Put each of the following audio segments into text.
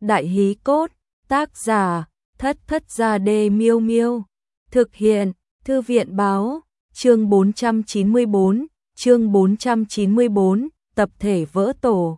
Đại hí cốt, tác giả, Thất Thất Gia Đê Miêu Miêu. Thực hiện, Thư viện báo, chương 494, chương 494, tập thể vỡ tổ.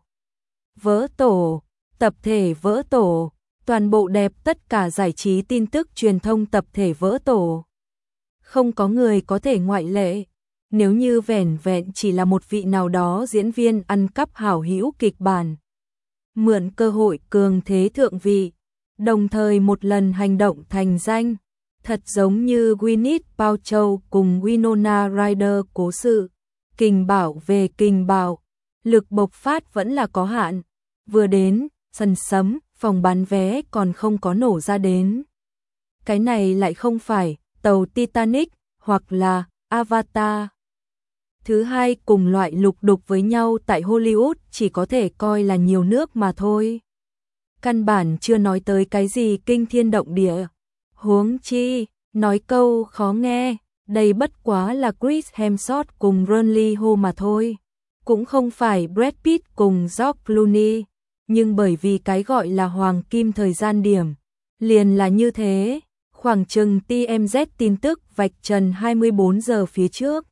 Vỡ tổ, tập thể vỡ tổ, toàn bộ đẹp tất cả giải trí tin tức truyền thông tập thể vỡ tổ. Không có người có thể ngoại lệ. Nếu như vẻn vẹn chỉ là một vị nào đó diễn viên ăn cắp hảo hữu kịch bản, mượn cơ hội cường thế thượng vị, đồng thời một lần hành động thành danh, thật giống như Gwyneth Paltrow cùng Winona Ryder cố sự, kình bảo về kình bảo, lực bộc phát vẫn là có hạn. Vừa đến, sân sấm, phòng bán vé còn không có nổ ra đến. Cái này lại không phải tàu Titanic hoặc là Avatar. Thứ hai cùng loại lục đục với nhau tại Hollywood chỉ có thể coi là nhiều nước mà thôi. Căn bản chưa nói tới cái gì kinh thiên động địa. Huống chi, nói câu khó nghe, đây bất quá là Chris Hemsworth cùng Ron Ho mà thôi. Cũng không phải Brad Pitt cùng George Clooney. Nhưng bởi vì cái gọi là hoàng kim thời gian điểm, liền là như thế. Khoảng chừng TMZ tin tức vạch trần 24 giờ phía trước.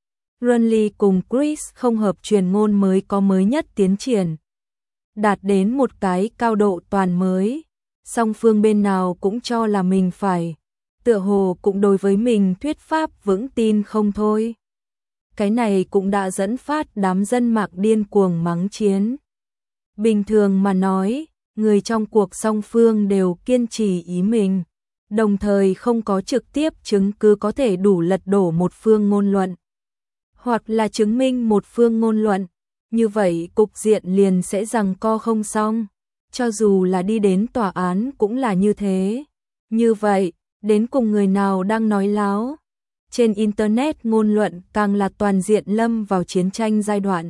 Ron cùng Chris không hợp truyền ngôn mới có mới nhất tiến triển, đạt đến một cái cao độ toàn mới. Song phương bên nào cũng cho là mình phải, tựa hồ cũng đối với mình thuyết pháp vững tin không thôi. Cái này cũng đã dẫn phát đám dân mạng điên cuồng mắng chiến. Bình thường mà nói, người trong cuộc song phương đều kiên trì ý mình, đồng thời không có trực tiếp chứng cứ có thể đủ lật đổ một phương ngôn luận, hoặc là chứng minh một phương ngôn luận. Như vậy cục diện liền sẽ giằng co không xong, cho dù là đi đến tòa án cũng là như thế. Như vậy, đến cùng người nào đang nói láo? Trên Internet ngôn luận càng là toàn diện lâm vào chiến tranh giai đoạn.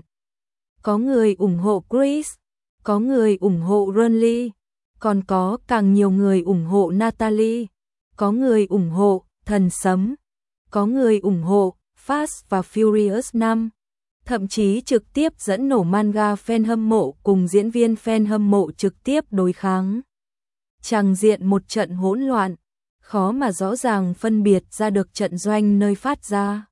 Có người ủng hộ Chris, có người ủng hộ Ron, còn có càng nhiều người ủng hộ Natalie, có người ủng hộ Thần Sấm, có người ủng hộ Fast và Furious 5, thậm chí trực tiếp dẫn nổ manga fan hâm mộ cùng diễn viên fan hâm mộ trực tiếp đối kháng. Tràng diện một trận hỗn loạn, khó mà rõ ràng phân biệt ra được trận doanh nơi phát ra.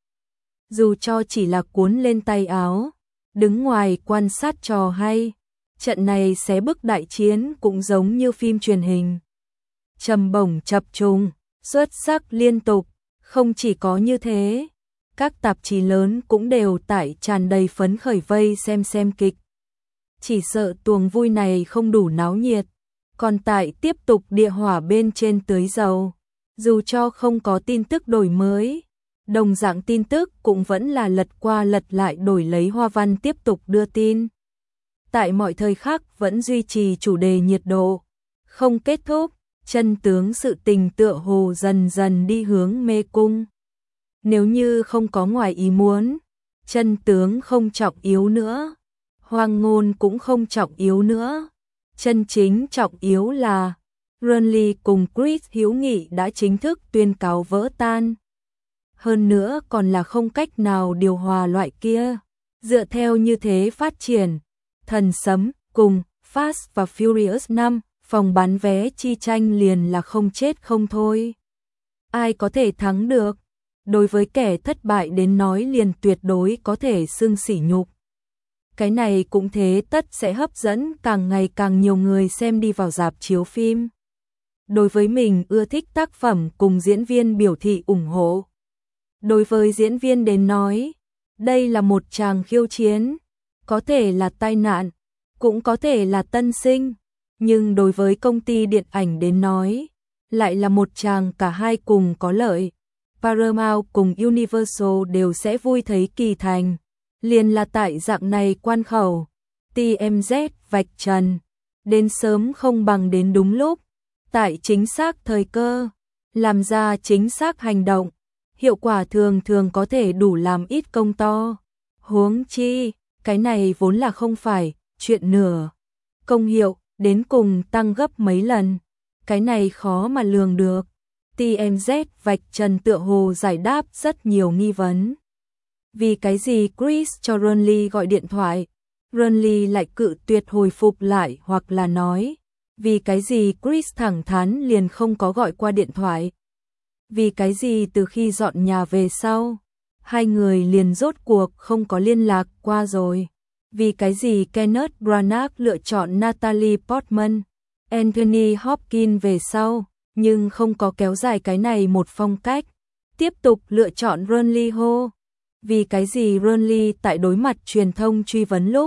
Dù cho chỉ là cuốn lên tay áo, đứng ngoài quan sát trò hay, trận này xé bức đại chiến cũng giống như phim truyền hình. Trầm bổng chập trùng, xuất sắc liên tục, không chỉ có như thế, các tạp chí lớn cũng đều tải tràn đầy phấn khởi vây xem kịch. Chỉ sợ tuồng vui này không đủ náo nhiệt, còn tại tiếp tục địa hỏa bên trên tưới dầu. Dù cho không có tin tức đổi mới, đồng dạng tin tức cũng vẫn là lật qua lật lại đổi lấy hoa văn tiếp tục đưa tin. Tại mọi thời khắc vẫn duy trì chủ đề nhiệt độ, không kết thúc, chân tướng sự tình tựa hồ dần dần đi hướng mê cung. Nếu như không có ngoài ý muốn, chân tướng không trọng yếu nữa, hoang ngôn cũng không trọng yếu nữa. Chân chính trọng yếu là Ron cùng Chris hữu nghị đã chính thức tuyên cáo vỡ tan. Hơn nữa còn là không cách nào điều hòa loại kia. Dựa theo như thế phát triển, Thần Sấm cùng Fast và Furious 5, phòng bán vé chi tranh liền là không chết không thôi. Ai có thể thắng được? Đối với kẻ thất bại đến nói liền tuyệt đối có thể xưng sỉ nhục. Cái này cũng thế tất sẽ hấp dẫn càng ngày càng nhiều người xem đi vào rạp chiếu phim. Đối với mình ưa thích tác phẩm cùng diễn viên biểu thị ủng hộ. Đối với diễn viên đến nói, đây là một tràng khiêu chiến, có thể là tai nạn, cũng có thể là tân sinh, nhưng đối với công ty điện ảnh đến nói, lại là một tràng cả hai cùng có lợi. Paramount cùng Universal đều sẽ vui thấy kỳ thành, liền là tại dạng này quan khẩu. TMZ vạch trần, đến sớm không bằng đến đúng lúc, tại chính xác thời cơ, làm ra chính xác hành động, hiệu quả thường thường có thể đủ làm ít công to. Huống chi, cái này vốn là không phải chuyện nửa, công hiệu đến cùng tăng gấp mấy lần, cái này khó mà lường được. TMZ vạch trần tựa hồ giải đáp rất nhiều nghi vấn. Vì cái gì Chris cho Ron gọi điện thoại, Ron lại cự tuyệt hồi phục lại, hoặc là nói, Vì cái gì Chris thẳng thắn liền không có gọi qua điện thoại? Vì cái gì từ khi dọn nhà về sau, hai người liền rốt cuộc không có liên lạc qua rồi? Vì cái gì Kenneth Branagh lựa chọn Natalie Portman, Anthony Hopkins về sau, nhưng không có kéo dài cái này một phong cách, tiếp tục lựa chọn Ron Lee Ho? Vì cái gì Ron Lee tại đối mặt truyền thông truy vấn lúc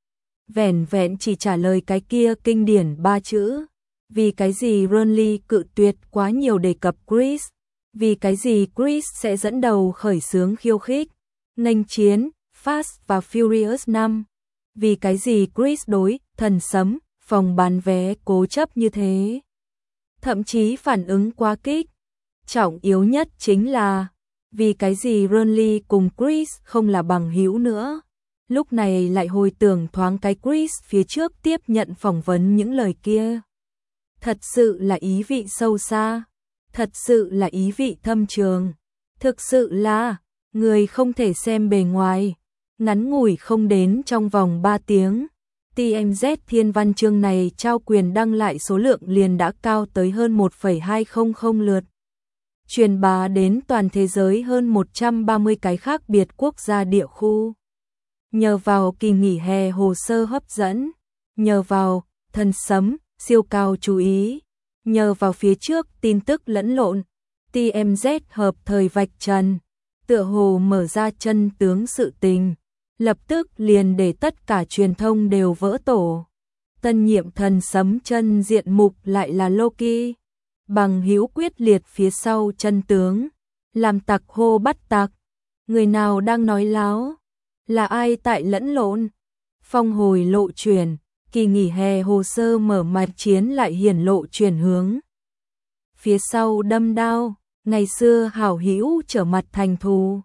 vẻn vẹn chỉ trả lời cái kia kinh điển 3 chữ? Vì cái gì Ron Lee cự tuyệt quá nhiều đề cập Chris? Vì cái gì Chris sẽ dẫn đầu khởi xướng khiêu khích, nghênh chiến Fast và Furious 5? Vì cái gì Chris đối thần sấm phòng bán vé cố chấp như thế? Thậm chí phản ứng quá kích. Trọng yếu nhất chính là vì cái gì Ron Lee cùng Chris không là bằng hữu nữa? Lúc này lại hồi tưởng thoáng cái Chris phía trước tiếp nhận phỏng vấn những lời kia. Thật sự là ý vị sâu xa, thật sự là ý vị thâm trường, thực sự là người không thể xem bề ngoài. Ngắn ngủi không đến trong vòng 3 tiếng, TMZ Thiên Văn chương này trao quyền đăng lại số lượng liền đã cao tới hơn 1,200 lượt. Truyền bá đến toàn thế giới hơn 130 cái khác biệt quốc gia địa khu. Nhờ vào kỳ nghỉ hè hồ sơ hấp dẫn, nhờ vào thần sấm siêu cao chú ý, nhờ vào phía trước tin tức lẫn lộn, TMZ hợp thời vạch trần, tựa hồ mở ra chân tướng sự tình, lập tức liền để tất cả truyền thông đều vỡ tổ. Tân nhiệm thần sấm chân diện mục lại là Loki, bằng hữu quyết liệt phía sau chân tướng, làm tặc hô bắt tặc, người nào đang nói láo, là ai tại lẫn lộn? Phong hồi lộ chuyển, kỳ nghỉ hè hồ sơ mở mạch chiến lại hiển lộ chuyển hướng. Phía sau đâm đao, ngày xưa hảo hữu trở mặt thành thù.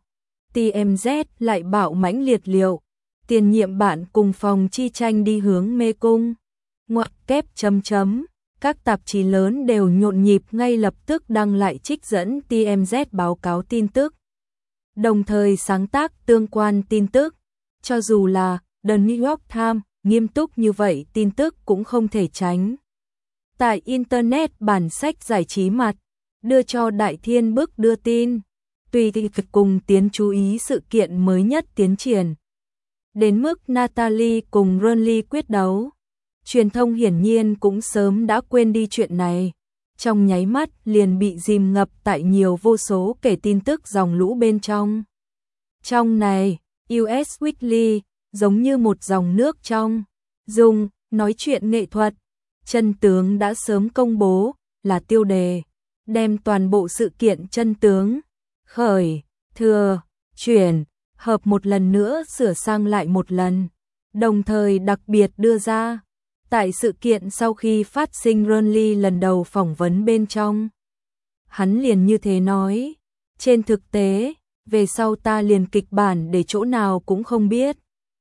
TMZ lại bạo mãnh liệt liệu, tiền nhiệm bạn cùng phòng chi tranh đi hướng mê cung. Ngoặc kép chấm chấm, các tạp chí lớn đều nhộn nhịp ngay lập tức đăng lại trích dẫn TMZ báo cáo tin tức. Đồng thời sáng tác tương quan tin tức, cho dù là The New York Times nghiêm túc như vậy tin tức cũng không thể tránh. Tại Internet bản sách giải trí mặt, đưa cho Đại Thiên bức đưa tin, tùy thị cùng tiến chú ý sự kiện mới nhất tiến triển. Đến mức Natalie cùng Ron Lee quyết đấu, truyền thông hiển nhiên cũng sớm đã quên đi chuyện này, trong nháy mắt liền bị dìm ngập tại nhiều vô số kể tin tức dòng lũ bên trong. Trong này, US Weekly giống như một dòng nước trong, dùng nói chuyện nghệ thuật, chân tướng đã sớm công bố là tiêu đề, đem toàn bộ sự kiện chân tướng, khởi, thừa, chuyển, hợp một lần nữa sửa sang lại một lần, đồng thời đặc biệt đưa ra, tại sự kiện sau khi phát sinh Ron Lee lần đầu phỏng vấn bên trong. Hắn liền như thế nói, trên thực tế, về sau ta liền kịch bản để chỗ nào cũng không biết.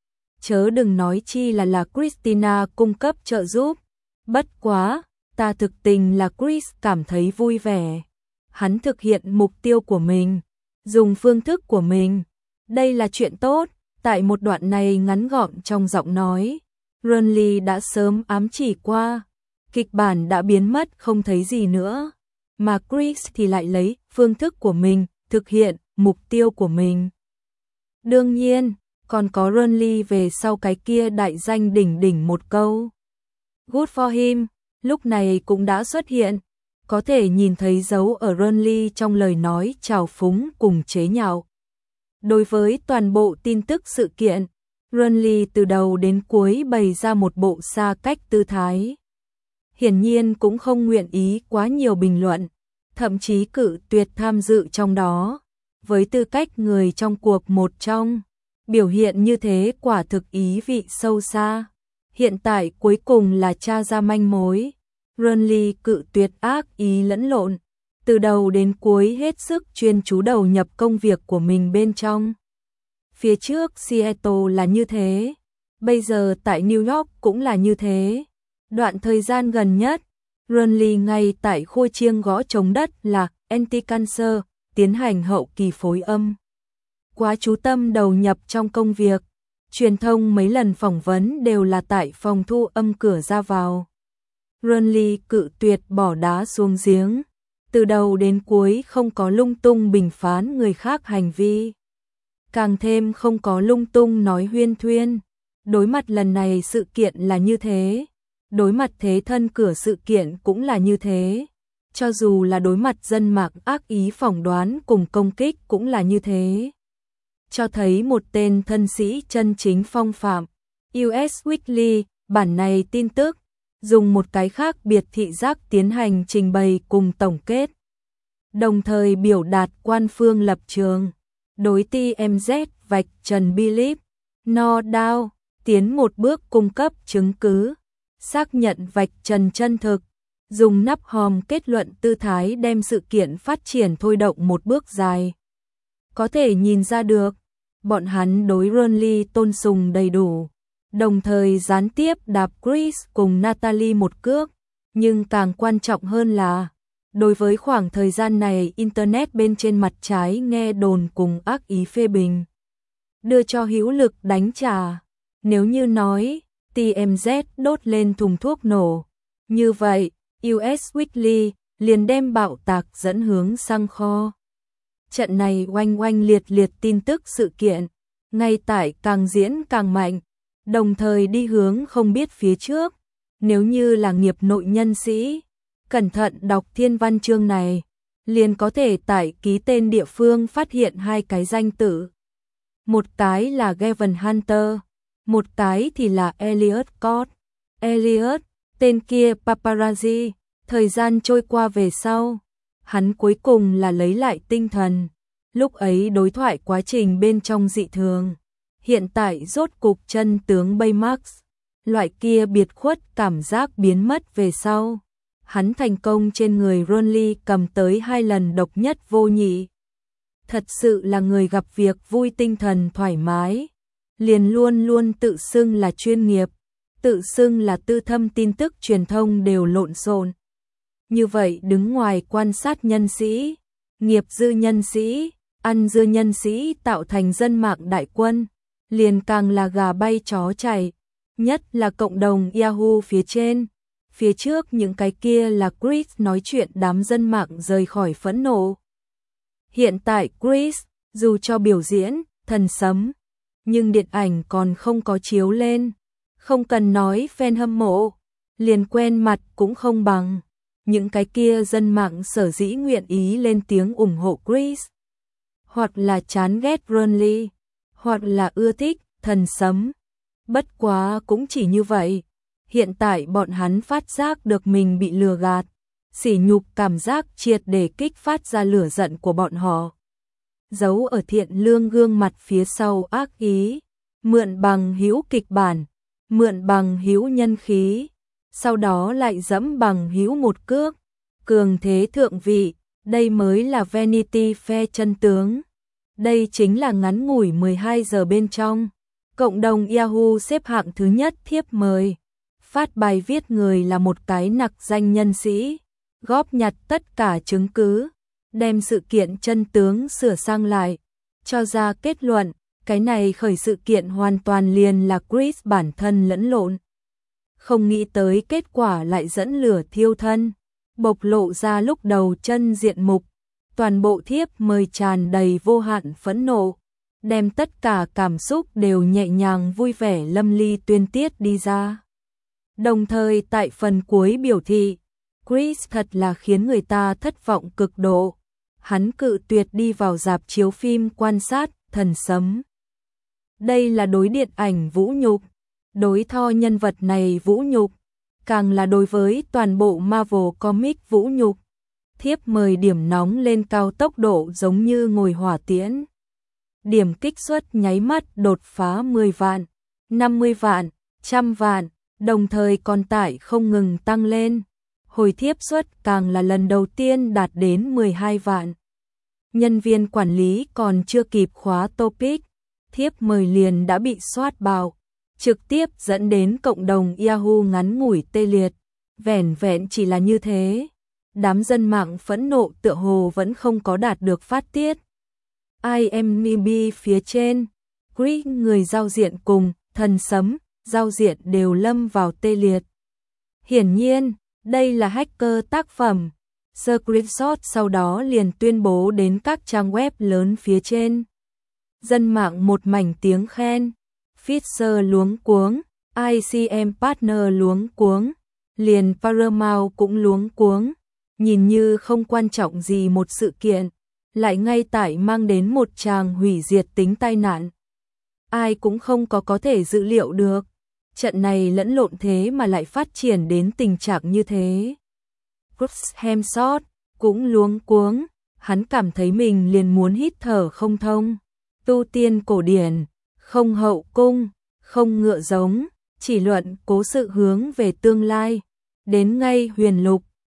Chớ đừng nói chi là Christina cung cấp trợ giúp. Bất quá, ta thực tình là Chris cảm thấy vui vẻ. Hắn thực hiện mục tiêu của mình, dùng phương thức của mình. Đây là chuyện tốt. Tại một đoạn này ngắn gọn trong giọng nói, Ron Lee đã sớm ám chỉ qua, kịch bản đã biến mất không thấy gì nữa, mà Chris thì lại lấy phương thức của mình thực hiện mục tiêu của mình. Đương nhiên, còn có Ron Lee về sau cái kia đại danh đỉnh đỉnh một câu. Good for him, lúc này cũng đã xuất hiện, có thể nhìn thấy dấu ở Ron Lee trong lời nói trào phúng cùng chế nhạo. Đối với toàn bộ tin tức sự kiện, Ron Lee từ đầu đến cuối bày ra một bộ xa cách tư thái. Hiển nhiên cũng không nguyện ý quá nhiều bình luận, thậm chí cự tuyệt tham dự trong đó. Với tư cách người trong cuộc một trong, biểu hiện như thế quả thực ý vị sâu xa. Hiện tại cuối cùng là tra ra manh mối. Ron Lee cự tuyệt ác ý lẫn lộn, từ đầu đến cuối hết sức chuyên chú đầu nhập công việc của mình bên trong. Phía trước Seattle là như thế, bây giờ tại New York cũng là như thế. Đoạn thời gian gần nhất, Ron Lee ngay tại khôi chiêng gõ trống đất là Anti-Cancer, tiến hành hậu kỳ phối âm. Quá chú tâm đầu nhập trong công việc, truyền thông mấy lần phỏng vấn đều là tại phòng thu âm cửa ra vào. Renly cự tuyệt bỏ đá xuống giếng, từ đầu đến cuối không có lung tung bình phán người khác hành vi, càng thêm không có lung tung nói huyên thuyên. Đối mặt lần này sự kiện là như thế, đối mặt thế thân cửa sự kiện cũng là như thế, cho dù là đối mặt dân mạng ác ý phỏng đoán cùng công kích cũng là như thế. Cho thấy một tên thân sĩ chân chính phong phạm. US Weekly, bản này tin tức, dùng một cái khác biệt thị giác tiến hành trình bày cùng tổng kết, đồng thời biểu đạt quan phương lập trường. Đối TMZ vạch trần Believe No Doubt, tiến một bước cung cấp chứng cứ, xác nhận vạch trần chân thực, dùng nắp hòm kết luận tư thái đem sự kiện phát triển thôi động một bước dài. Có thể nhìn ra được, bọn hắn đối Renly tôn sùng đầy đủ, đồng thời gián tiếp đạp Chris cùng Natalie một cước, nhưng càng quan trọng hơn là, đối với khoảng thời gian này Internet bên trên mặt trái nghe đồn cùng ác ý phê bình, đưa cho hữu lực đánh trả. Nếu như nói, TMZ đốt lên thùng thuốc nổ, như vậy, US Weekly liền đem bạo tạc dẫn hướng sang kho. Trận này oanh oanh liệt liệt tin tức sự kiện, ngay tại càng diễn càng mạnh, đồng thời đi hướng không biết phía trước. Nếu như là nghiệp nội nhân sĩ, cẩn thận đọc thiên văn chương này, liền có thể tại ký tên địa phương phát hiện hai cái danh tự. Một cái là Gavin Hunter, một cái thì là Elliot Scott. Elliot, tên kia paparazzi, thời gian trôi qua về sau, hắn cuối cùng là lấy lại tinh thần. Lúc ấy đối thoại quá trình bên trong dị thường, hiện tại rốt cục chân tướng Baymax, loại kia biệt khuất cảm giác biến mất về sau. Hắn thành công trên người Renly cầm tới 2 lần độc nhất vô nhị. Thật sự là người gặp việc vui tinh thần thoải mái, liền luôn luôn tự xưng là chuyên nghiệp, tự xưng là tư thâm tin tức truyền thông đều lộn xộn. Như vậy đứng ngoài quan sát nhân sĩ, nghiệp dư nhân sĩ, ăn dưa nhân sĩ tạo thành dân mạng đại quân, liền càng là gà bay chó chạy, nhất là cộng đồng Yahoo phía trên. Phía trước những cái kia là Chris nói chuyện đám dân mạng rời khỏi phẫn nộ. Hiện tại Chris, dù cho biểu diễn, thần sấm, nhưng điện ảnh còn không có chiếu lên. Không cần nói fan hâm mộ, liền quen mặt cũng không bằng. Những cái kia dân mạng sở dĩ nguyện ý lên tiếng ủng hộ Chris. Hoặc là chán ghét Renly, hoặc là ưa thích thần sấm. Bất quá cũng chỉ như vậy. Hiện tại bọn hắn phát giác được mình bị lừa gạt, sỉ nhục cảm giác triệt để kích phát ra lửa giận của bọn họ. Giấu ở thiện lương gương mặt phía sau ác ý, mượn bằng hữu kịch bản, mượn bằng hữu nhân khí, sau đó lại dẫm bằng hữu một cước, cường thế thượng vị, đây mới là Vanity Fair chân tướng. Đây chính là ngắn ngủi 12 giờ bên trong, cộng đồng Yahoo xếp hạng thứ nhất thiếp mời. Phát bài viết người là một cái nặc danh nhân sĩ, góp nhặt tất cả chứng cứ, đem sự kiện chân tướng sửa sang lại, cho ra kết luận, cái này khởi sự kiện hoàn toàn liền là Chris bản thân lẫn lộn. Không nghĩ tới kết quả lại dẫn lửa thiêu thân, bộc lộ ra lúc đầu chân diện mục, toàn bộ thiếp mời tràn đầy vô hạn phẫn nộ, đem tất cả cảm xúc đều nhẹ nhàng vui vẻ lâm ly tuyên tiết đi ra. Đồng thời tại phần cuối biểu thị, Chris thật là khiến người ta thất vọng cực độ. Hắn cự tuyệt đi vào rạp chiếu phim quan sát thần sấm. Đây là đối điện ảnh vũ nhục, đối Thor nhân vật này vũ nhục, càng là đối với toàn bộ Marvel Comics vũ nhục. Thiếp mời điểm nóng lên cao tốc độ giống như ngồi hỏa tiễn. Điểm kích suất nháy mắt đột phá 10 vạn, 50 vạn, 100 vạn. Đồng thời còn tải không ngừng tăng lên, hồi thiếp suất càng là lần đầu tiên đạt đến 12 vạn. Nhân viên quản lý còn chưa kịp khóa topic, thiếp mời liền đã bị soát bạo, trực tiếp dẫn đến cộng đồng Yahoo ngắn ngủi tê liệt. Vẻn vẹn chỉ là như thế, đám dân mạng phẫn nộ tựa hồ vẫn không có đạt được phát tiết. IMDb phía trên, Chris người giao diện cùng thần sấm giao diện đều lâm vào tê liệt. Hiển nhiên, Đây là hacker tác phẩm. Screenshot sau đó liền tuyên bố đến các trang web lớn phía trên. Dân mạng một mảnh tiếng khen. Fisher luống cuống, ICM Partner luống cuống, liền Paramount cũng luống cuống. Nhìn như không quan trọng gì một sự kiện, lại ngay tại mang đến một tràng hủy diệt tính tai nạn. Ai cũng không có thể dự liệu được. Trận này lẫn lộn thế mà lại phát triển đến tình trạng như thế. Chris Hemsworth cũng luống cuống, hắn cảm thấy mình liền muốn hít thở không thông. Tu tiên cổ điển, không hậu cung, không ngựa giống, chỉ luận cố sự hướng về tương lai. Đến ngay huyền lục,